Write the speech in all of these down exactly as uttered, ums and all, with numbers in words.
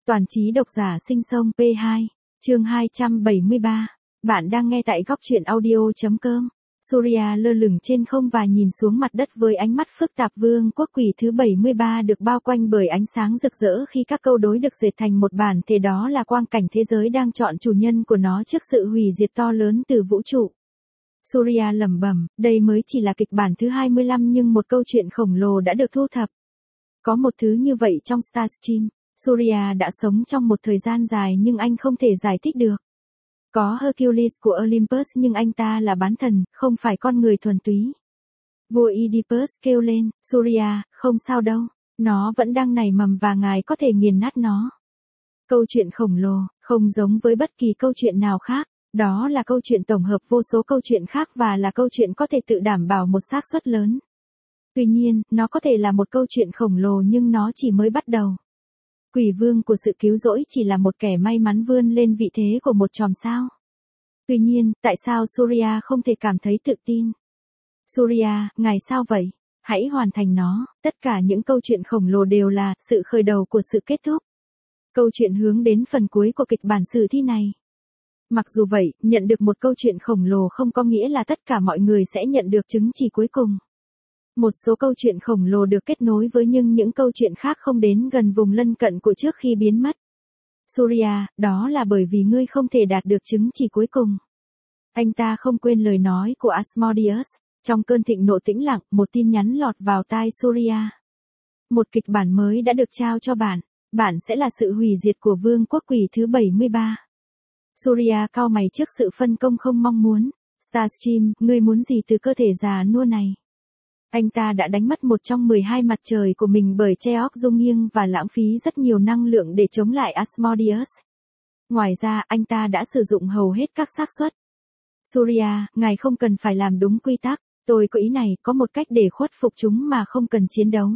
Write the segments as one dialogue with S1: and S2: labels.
S1: Toàn trí độc giả sinh sông pê hai, chương hai trăm bảy mươi ba. Bạn đang nghe tại góc truyện audio.com. Surya lơ lửng trên không và nhìn xuống mặt đất với ánh mắt phức tạp. Vương quốc quỷ thứ bảy mươi ba được bao quanh bởi ánh sáng rực rỡ khi các câu đối được dệt thành một bản thể, đó là quang cảnh thế giới đang chọn chủ nhân của nó trước sự hủy diệt to lớn từ vũ trụ. Surya lẩm bẩm, đây mới chỉ là kịch bản thứ hai mươi lăm nhưng một câu chuyện khổng lồ đã được thu thập. Có một thứ như vậy trong Starstream. Surya đã sống trong một thời gian dài nhưng anh không thể giải thích được. Có Hercules của Olympus nhưng anh ta là bán thần, không phải con người thuần túy. Vua Oedipus kêu lên, Surya, không sao đâu, nó vẫn đang nảy mầm và ngài có thể nghiền nát nó. Câu chuyện khổng lồ, không giống với bất kỳ câu chuyện nào khác, đó là câu chuyện tổng hợp vô số câu chuyện khác và là câu chuyện có thể tự đảm bảo một xác suất lớn. Tuy nhiên, nó có thể là một câu chuyện khổng lồ nhưng nó chỉ mới bắt đầu. Quỷ vương của sự cứu rỗi chỉ là một kẻ may mắn vươn lên vị thế của một chòm sao. Tuy nhiên, tại sao Surya không thể cảm thấy tự tin? Surya, ngài sao vậy? Hãy hoàn thành nó. Tất cả những câu chuyện khổng lồ đều là sự khởi đầu của sự kết thúc. Câu chuyện hướng đến phần cuối của kịch bản sử thi này. Mặc dù vậy, nhận được một câu chuyện khổng lồ không có nghĩa là tất cả mọi người sẽ nhận được chứng chỉ cuối cùng. Một số câu chuyện khổng lồ được kết nối với nhưng những câu chuyện khác không đến gần vùng lân cận của trước khi biến mất. Surya, đó là bởi vì ngươi không thể đạt được chứng chỉ cuối cùng. Anh ta không quên lời nói của Asmodeus. Trong cơn thịnh nộ tĩnh lặng, một tin nhắn lọt vào tai Surya. Một kịch bản mới đã được trao cho bạn. Bạn sẽ là sự hủy diệt của vương quốc quỷ thứ bảy mươi ba. Surya cau mày trước sự phân công không mong muốn. Starstream, ngươi muốn gì từ cơ thể già nua này? Anh ta đã đánh mất một trong mười hai mặt trời của mình bởi Cheok rung nghiêng và lãng phí rất nhiều năng lượng để chống lại Asmodeus. Ngoài ra, anh ta đã sử dụng hầu hết các xác suất. Surya, ngài không cần phải làm đúng quy tắc, tôi có ý này, có một cách để khuất phục chúng mà không cần chiến đấu.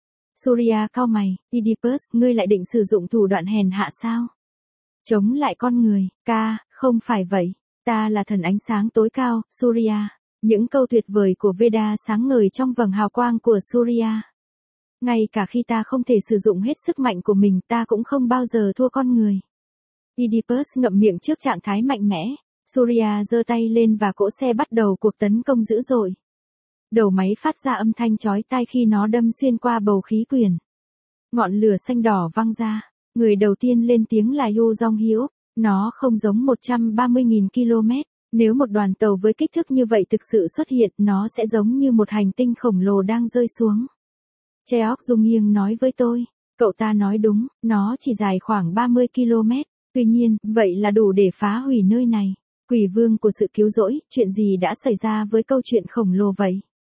S1: Surya cau mày, Oedipus, ngươi lại định sử dụng thủ đoạn hèn hạ sao? Chống lại con người, ca, không phải vậy, ta là thần ánh sáng tối cao, Surya. Những câu tuyệt vời của Veda sáng ngời trong vầng hào quang của Surya. Ngay cả khi ta không thể sử dụng hết sức mạnh của mình, ta cũng không bao giờ thua con người. Oedipus ngậm miệng trước trạng thái mạnh mẽ. Surya giơ tay lên và cỗ xe bắt đầu cuộc tấn công dữ dội. Đầu máy phát ra âm thanh chói tai khi nó đâm xuyên qua bầu khí quyển. Ngọn lửa xanh đỏ văng ra. Người đầu tiên lên tiếng là Yu Jong-hyuk. Nó không giống một trăm ba mươi nghìn ki lô mét. Nếu một đoàn tàu với kích thước như vậy thực sự xuất hiện, nó sẽ giống như một hành tinh khổng lồ đang rơi xuống. Cheok rung nghiêng nói với tôi, cậu ta nói đúng, nó chỉ dài khoảng ba mươi ki lô mét, tuy nhiên, vậy là đủ để phá hủy nơi này. Quỷ vương của sự cứu rỗi, chuyện gì đã xảy ra với câu chuyện khổng lồ vậy?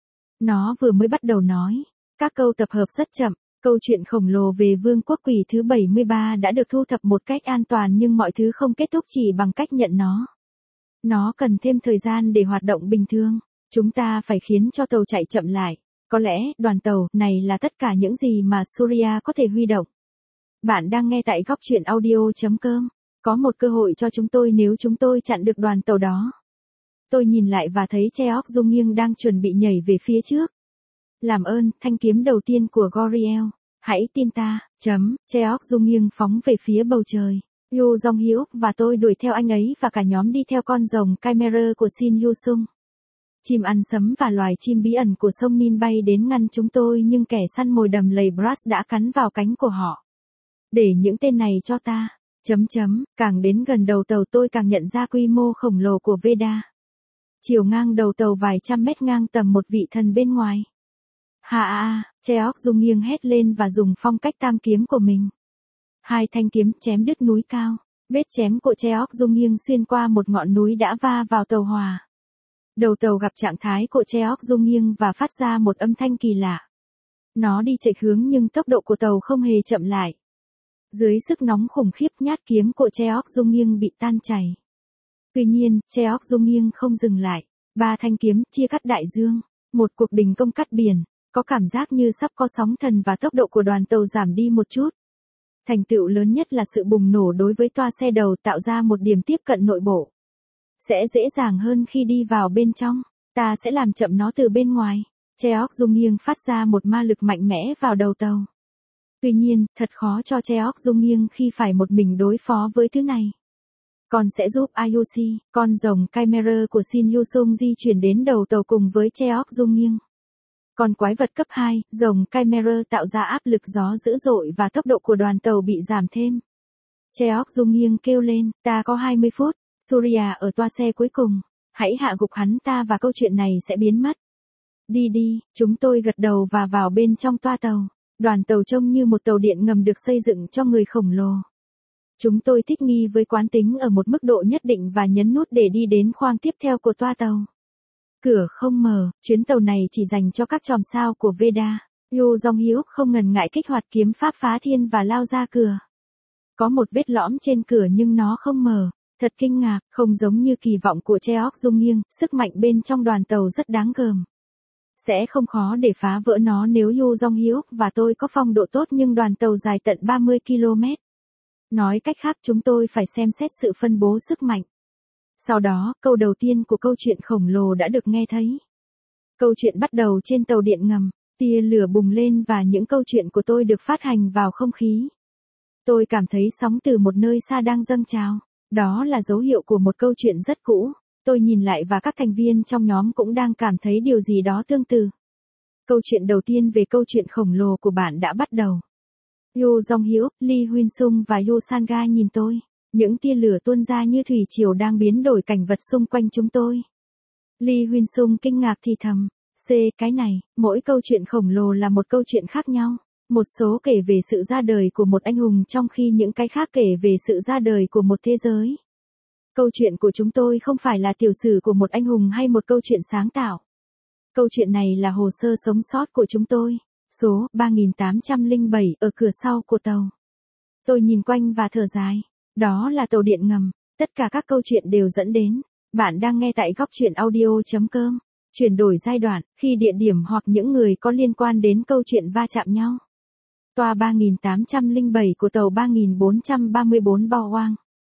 S1: Nó vừa mới bắt đầu nói, các câu tập hợp rất chậm, câu chuyện khổng lồ về vương quốc quỷ thứ bảy mươi ba đã được thu thập một cách an toàn nhưng mọi thứ không kết thúc chỉ bằng cách nhận nó. Nó cần thêm thời gian để hoạt động bình thường. Chúng ta phải khiến cho tàu chạy chậm lại. Có lẽ, đoàn tàu này là tất cả những gì mà Surya có thể huy động. Bạn đang nghe tại góc truyện audio.com. Có một cơ hội cho chúng tôi nếu chúng tôi chặn được đoàn tàu đó. Tôi nhìn lại và thấy Cheok rung nghiêng đang chuẩn bị nhảy về phía trước. Làm ơn, thanh kiếm đầu tiên của Goriel. Hãy tin ta, chấm, Cheok rung nghiêng phóng về phía bầu trời. Yu Jong-hyuk và tôi đuổi theo anh ấy và cả nhóm đi theo con rồng Chimera của Shin Yu-sung. Chim ăn sấm và loài chim bí ẩn của sông Nin bay đến ngăn chúng tôi nhưng kẻ săn mồi đầm lầy Brass đã cắn vào cánh của họ. Để những tên này cho ta. Chấm chấm, càng đến gần đầu tàu tôi càng nhận ra quy mô khổng lồ của Veda. Chiều ngang đầu tàu vài trăm mét ngang tầm một vị thần bên ngoài. Ha a, Cheok rung nghiêng hét lên và dùng phong cách tam kiếm của mình. Hai thanh kiếm chém đứt núi cao. Vết chém của Cheok rung nghiêng xuyên qua một ngọn núi đã va vào tàu hỏa. Đầu tàu gặp trạng thái của Cheok rung nghiêng và phát ra một âm thanh kỳ lạ. Nó đi chạy hướng nhưng tốc độ của tàu không hề chậm lại. Dưới sức nóng khủng khiếp, nhát kiếm của Cheok rung nghiêng bị tan chảy. Tuy nhiên, Cheok rung nghiêng không dừng lại. Ba thanh kiếm chia cắt đại dương. Một cuộc đình công cắt biển. Có cảm giác như sắp có sóng thần và tốc độ của đoàn tàu giảm đi một chút. Thành tựu lớn nhất là sự bùng nổ đối với toa xe đầu tạo ra một điểm tiếp cận nội bộ. Sẽ dễ dàng hơn khi đi vào bên trong. Ta sẽ làm chậm nó từ bên ngoài. Cheok rung nghiêng phát ra một ma lực mạnh mẽ vào đầu tàu. Tuy nhiên, thật khó cho Cheok Dung Nghiêng khi phải một mình đối phó với thứ này. Con sẽ giúp Ayushi, con rồng Chimera của Shin Yu-sung di chuyển đến đầu tàu cùng với Cheok Dung Nghiêng. Còn quái vật cấp hai, rồng Chimera tạo ra áp lực gió dữ dội và tốc độ của đoàn tàu bị giảm thêm. Cheok Dung Nghiêng kêu lên, ta có hai mươi phút, Surya ở toa xe cuối cùng, hãy hạ gục hắn ta và câu chuyện này sẽ biến mất. Đi đi, chúng tôi gật đầu và vào bên trong toa tàu. Đoàn tàu trông như một tàu điện ngầm được xây dựng cho người khổng lồ. Chúng tôi thích nghi với quán tính ở một mức độ nhất định và nhấn nút để đi đến khoang tiếp theo của toa tàu. Cửa không mở, chuyến tàu này chỉ dành cho các chòm sao của Veda. Yoo Jong-hyuk không ngần ngại kích hoạt kiếm pháp phá thiên và lao ra cửa. Có một vết lõm trên cửa nhưng nó không mở. Thật kinh ngạc, không giống như kỳ vọng của Cheok Dung Nghiêng, sức mạnh bên trong đoàn tàu rất đáng gờm. Sẽ không khó để phá vỡ nó nếu Yoo Jong-hyuk và tôi có phong độ tốt nhưng đoàn tàu dài tận ba mươi ki lô mét. Nói cách khác chúng tôi phải xem xét sự phân bố sức mạnh. Sau đó, câu đầu tiên của câu chuyện khổng lồ đã được nghe thấy. Câu chuyện bắt đầu trên tàu điện ngầm, tia lửa bùng lên và những câu chuyện của tôi được phát hành vào không khí. Tôi cảm thấy sóng từ một nơi xa đang dâng trào. Đó là dấu hiệu của một câu chuyện rất cũ. Tôi nhìn lại và các thành viên trong nhóm cũng đang cảm thấy điều gì đó tương tự. Câu chuyện đầu tiên về câu chuyện khổng lồ của bạn đã bắt đầu. Yoo Jong-hyuk, Lee Hyun-sung và Yoo Sang-ga nhìn tôi. Những tia lửa tuôn ra như thủy triều đang biến đổi cảnh vật xung quanh chúng tôi. Lee Hyun-sung kinh ngạc thì thầm. C, cái này, mỗi câu chuyện khổng lồ là một câu chuyện khác nhau. Một số kể về sự ra đời của một anh hùng trong khi những cái khác kể về sự ra đời của một thế giới. Câu chuyện của chúng tôi không phải là tiểu sử của một anh hùng hay một câu chuyện sáng tạo. Câu chuyện này là hồ sơ sống sót của chúng tôi. Số ba nghìn tám trăm lẻ bảy ở cửa sau của tàu. Tôi nhìn quanh và thở dài. Đó là tàu điện ngầm. Tất cả các câu chuyện đều dẫn đến. Bạn đang nghe tại góc chuyện audio chấm com. Chuyển đổi giai đoạn, khi địa điểm hoặc những người có liên quan đến câu chuyện va chạm nhau. Toa ba nghìn tám trăm lẻ bảy của tàu ba nghìn bốn trăm ba mươi bốn Bao Hoang.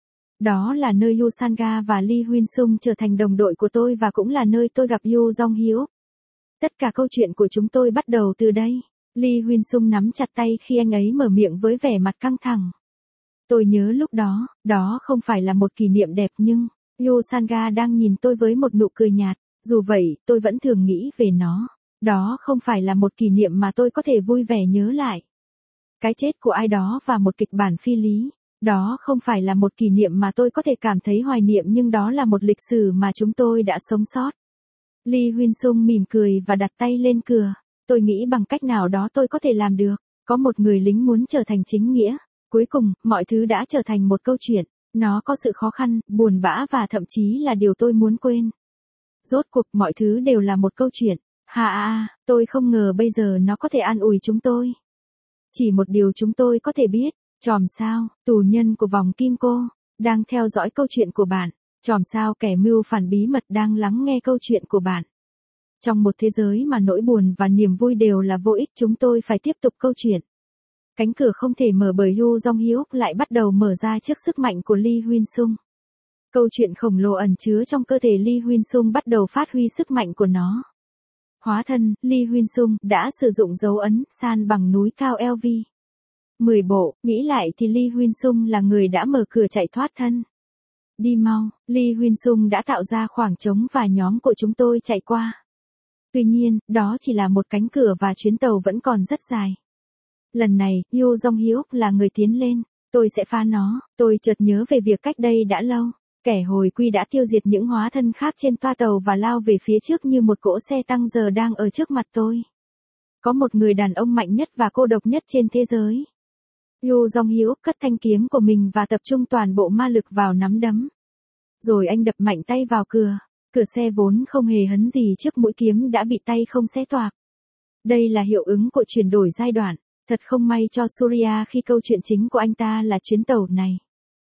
S1: Đó là nơi Yoo Sang-ga và Lee Hyun-sung trở thành đồng đội của tôi và cũng là nơi tôi gặp Yoo Jong-hyuk. Tất cả câu chuyện của chúng tôi bắt đầu từ đây. Lee Hyun-sung nắm chặt tay khi anh ấy mở miệng với vẻ mặt căng thẳng. Tôi nhớ lúc đó, đó không phải là một kỷ niệm đẹp nhưng, Yoo Sang-ga đang nhìn tôi với một nụ cười nhạt. Dù vậy, tôi vẫn thường nghĩ về nó. Đó không phải là một kỷ niệm mà tôi có thể vui vẻ nhớ lại. Cái chết của ai đó và một kịch bản phi lý. Đó không phải là một kỷ niệm mà tôi có thể cảm thấy hoài niệm nhưng đó là một lịch sử mà chúng tôi đã sống sót. Lee Hyun-sung mỉm cười và đặt tay lên cửa. Tôi nghĩ bằng cách nào đó tôi có thể làm được. Có một người lính muốn trở thành chính nghĩa. Cuối cùng, mọi thứ đã trở thành một câu chuyện. Nó có sự khó khăn, buồn bã và thậm chí là điều tôi muốn quên. Rốt cuộc mọi thứ đều là một câu chuyện. Ha ha, tôi không ngờ bây giờ nó có thể an ủi chúng tôi. Chỉ một điều chúng tôi có thể biết, chòm sao, tù nhân của vòng kim cô, đang theo dõi câu chuyện của bạn. Chòm sao kẻ mưu phản bí mật đang lắng nghe câu chuyện của bạn. Trong một thế giới mà nỗi buồn và niềm vui đều là vô ích chúng tôi phải tiếp tục câu chuyện. Cánh cửa không thể mở bởi Yoo Jong-hyuk lại bắt đầu mở ra trước sức mạnh của Lee Hyun-sung. Câu chuyện khổng lồ ẩn chứa trong cơ thể Lee Hyun-sung bắt đầu phát huy sức mạnh của nó. Hóa thân, Lee Hyun-sung đã sử dụng dấu ấn san bằng núi cao L V. mười bộ, nghĩ lại thì Lee Hyun-sung là người đã mở cửa chạy thoát thân. Đi mau, Lee Hyun-sung đã tạo ra khoảng trống và nhóm của chúng tôi chạy qua. Tuy nhiên, đó chỉ là một cánh cửa và chuyến tàu vẫn còn rất dài. Lần này, Yoo Jong-hyuk là người tiến lên. Tôi sẽ phá nó. Tôi chợt nhớ về việc cách đây đã lâu. Kẻ hồi quy đã tiêu diệt những hóa thân khác trên toa tàu và lao về phía trước như một cỗ xe tăng giờ đang ở trước mặt tôi. Có một người đàn ông mạnh nhất và cô độc nhất trên thế giới. Yoo Jong-hyuk cất thanh kiếm của mình và tập trung toàn bộ ma lực vào nắm đấm. Rồi anh đập mạnh tay vào cửa. Cửa xe vốn không hề hấn gì trước mũi kiếm đã bị tay không xé toạc. Đây là hiệu ứng của chuyển đổi giai đoạn. Thật không may cho Surya khi câu chuyện chính của anh ta là chuyến tàu này.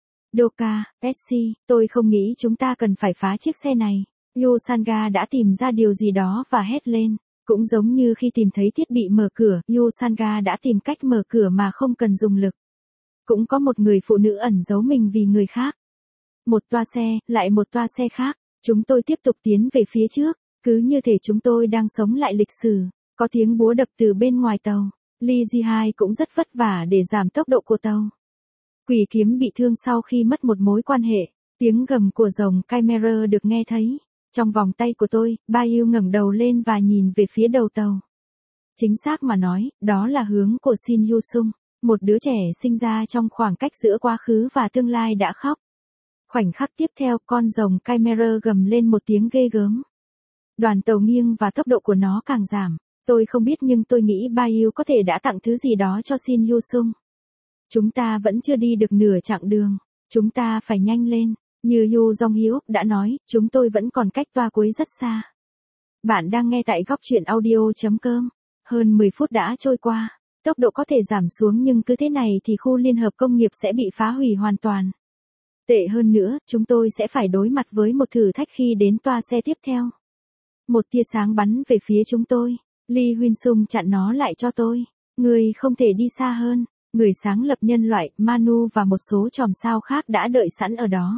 S1: Doka, Pepsi, tôi không nghĩ chúng ta cần phải phá chiếc xe này. Yoo Sang-ga đã tìm ra điều gì đó và hét lên. Cũng giống như khi tìm thấy thiết bị mở cửa, Yoo Sang-ga đã tìm cách mở cửa mà không cần dùng lực. Cũng có một người phụ nữ ẩn giấu mình vì người khác. Một toa xe, lại một toa xe khác. Chúng tôi tiếp tục tiến về phía trước. Cứ như thể chúng tôi đang sống lại lịch sử. Có tiếng búa đập từ bên ngoài tàu. Lee Ji-hai cũng rất vất vả để giảm tốc độ của tàu. Quỷ kiếm bị thương sau khi mất một mối quan hệ, tiếng gầm của rồng Chimera được nghe thấy. Trong vòng tay của tôi, Bayu ngẩng đầu lên và nhìn về phía đầu tàu. Chính xác mà nói, đó là hướng của Shin Yu-sung, một đứa trẻ sinh ra trong khoảng cách giữa quá khứ và tương lai đã khóc. Khoảnh khắc tiếp theo, con rồng Chimera gầm lên một tiếng ghê gớm. Đoàn tàu nghiêng và tốc độ của nó càng giảm. Tôi không biết nhưng tôi nghĩ Bayu có thể đã tặng thứ gì đó cho Shin Yu-sung. Chúng ta vẫn chưa đi được nửa chặng đường. Chúng ta phải nhanh lên. Như Yu Jong-hyuk đã nói, chúng tôi vẫn còn cách toa cuối rất xa. Bạn đang nghe tại góc truyện audio chấm com. Hơn mười phút đã trôi qua. Tốc độ có thể giảm xuống nhưng cứ thế này thì khu liên hợp công nghiệp sẽ bị phá hủy hoàn toàn. Tệ hơn nữa, chúng tôi sẽ phải đối mặt với một thử thách khi đến toa xe tiếp theo. Một tia sáng bắn về phía chúng tôi. Lee Huynh-sung chặn nó lại cho tôi. Người không thể đi xa hơn. Người sáng lập nhân loại, Manu và một số chòm sao khác đã đợi sẵn ở đó.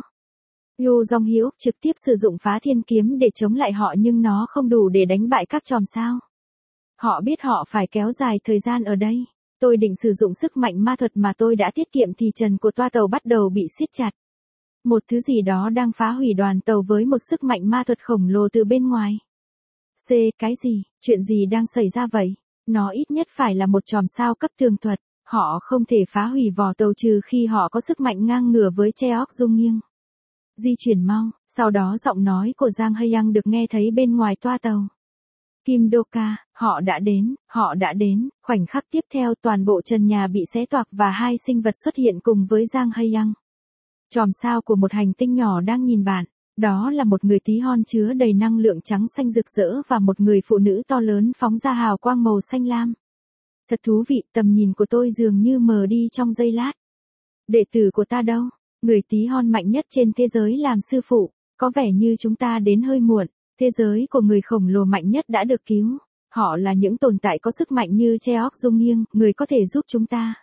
S1: Yu Jong-hyuk trực tiếp sử dụng phá thiên kiếm để chống lại họ nhưng nó không đủ để đánh bại các chòm sao. Họ biết họ phải kéo dài thời gian ở đây. Tôi định sử dụng sức mạnh ma thuật mà tôi đã tiết kiệm thì trần của toa tàu bắt đầu bị siết chặt. Một thứ gì đó đang phá hủy đoàn tàu với một sức mạnh ma thuật khổng lồ từ bên ngoài. C. Cái gì? Chuyện gì đang xảy ra vậy? Nó ít nhất phải là một chòm sao cấp tường thuật. Họ không thể phá hủy vỏ tàu trừ khi họ có sức mạnh ngang ngửa với Cheok Dung Nghiêng. Di chuyển mau. Sau đó giọng nói của Giang Hae-young được nghe thấy bên ngoài toa tàu. Kim Do-ka, họ đã đến, họ đã đến. Khoảnh khắc tiếp theo toàn bộ trần nhà bị xé toạc và hai sinh vật xuất hiện cùng với Giang Hae-young. Chòm sao của một hành tinh nhỏ đang nhìn bạn. Đó là một người tí hon chứa đầy năng lượng trắng xanh rực rỡ và một người phụ nữ to lớn phóng ra hào quang màu xanh lam. Thật thú vị, tầm nhìn của tôi dường như mờ đi trong giây lát. Đệ tử của ta đâu? Người tí hon mạnh nhất trên thế giới làm sư phụ. Có vẻ như chúng ta đến hơi muộn. Thế giới của người khổng lồ mạnh nhất đã được cứu. Họ là những tồn tại có sức mạnh như Cheok Dung Nghiêng, người có thể giúp chúng ta.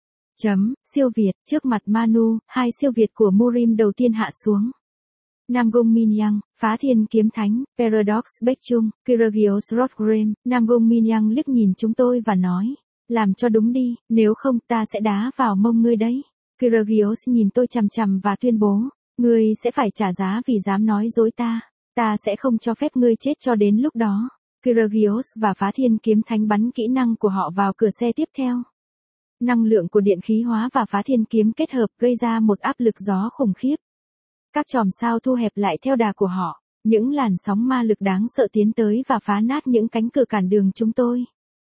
S1: Chấm, siêu Việt, trước mặt Manu, hai siêu Việt của Murim đầu tiên hạ xuống. Namgung Min-yang, phá thiên kiếm thánh, Paradox Baekjung, Kyrgios Rodgrim. Namgung Min-yang liếc nhìn chúng tôi và nói, làm cho đúng đi, nếu không ta sẽ đá vào mông ngươi đấy. Kyrgios nhìn tôi chằm chằm và tuyên bố, ngươi sẽ phải trả giá vì dám nói dối ta. Ta sẽ không cho phép ngươi chết cho đến lúc đó. Kyrgios và phá thiên kiếm thánh bắn kỹ năng của họ vào cửa xe tiếp theo. Năng lượng của điện khí hóa và phá thiên kiếm kết hợp gây ra một áp lực gió khủng khiếp. Các chòm sao thu hẹp lại theo đà của họ. Những làn sóng ma lực đáng sợ tiến tới và phá nát những cánh cửa cản đường chúng tôi.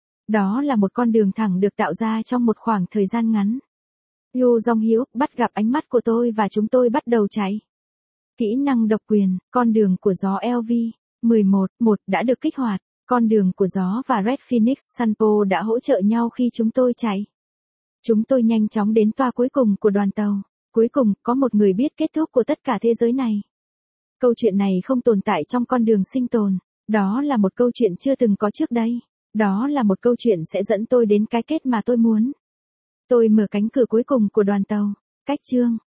S1: Đó là một con đường thẳng được tạo ra trong một khoảng thời gian ngắn. Yu Jong-hyuk bắt gặp ánh mắt của tôi và chúng tôi bắt đầu chạy. Kỹ năng độc quyền, con đường của gió L V mười một một đã được kích hoạt. Con đường của gió và Red Phoenix Sanpo đã hỗ trợ nhau khi chúng tôi chạy. Chúng tôi nhanh chóng đến toa cuối cùng của đoàn tàu. Cuối cùng, có một người biết kết thúc của tất cả thế giới này. Câu chuyện này không tồn tại trong con đường sinh tồn. Đó là một câu chuyện chưa từng có trước đây. Đó là một câu chuyện sẽ dẫn tôi đến cái kết mà tôi muốn. Tôi mở cánh cửa cuối cùng của đoàn tàu. Cách chương.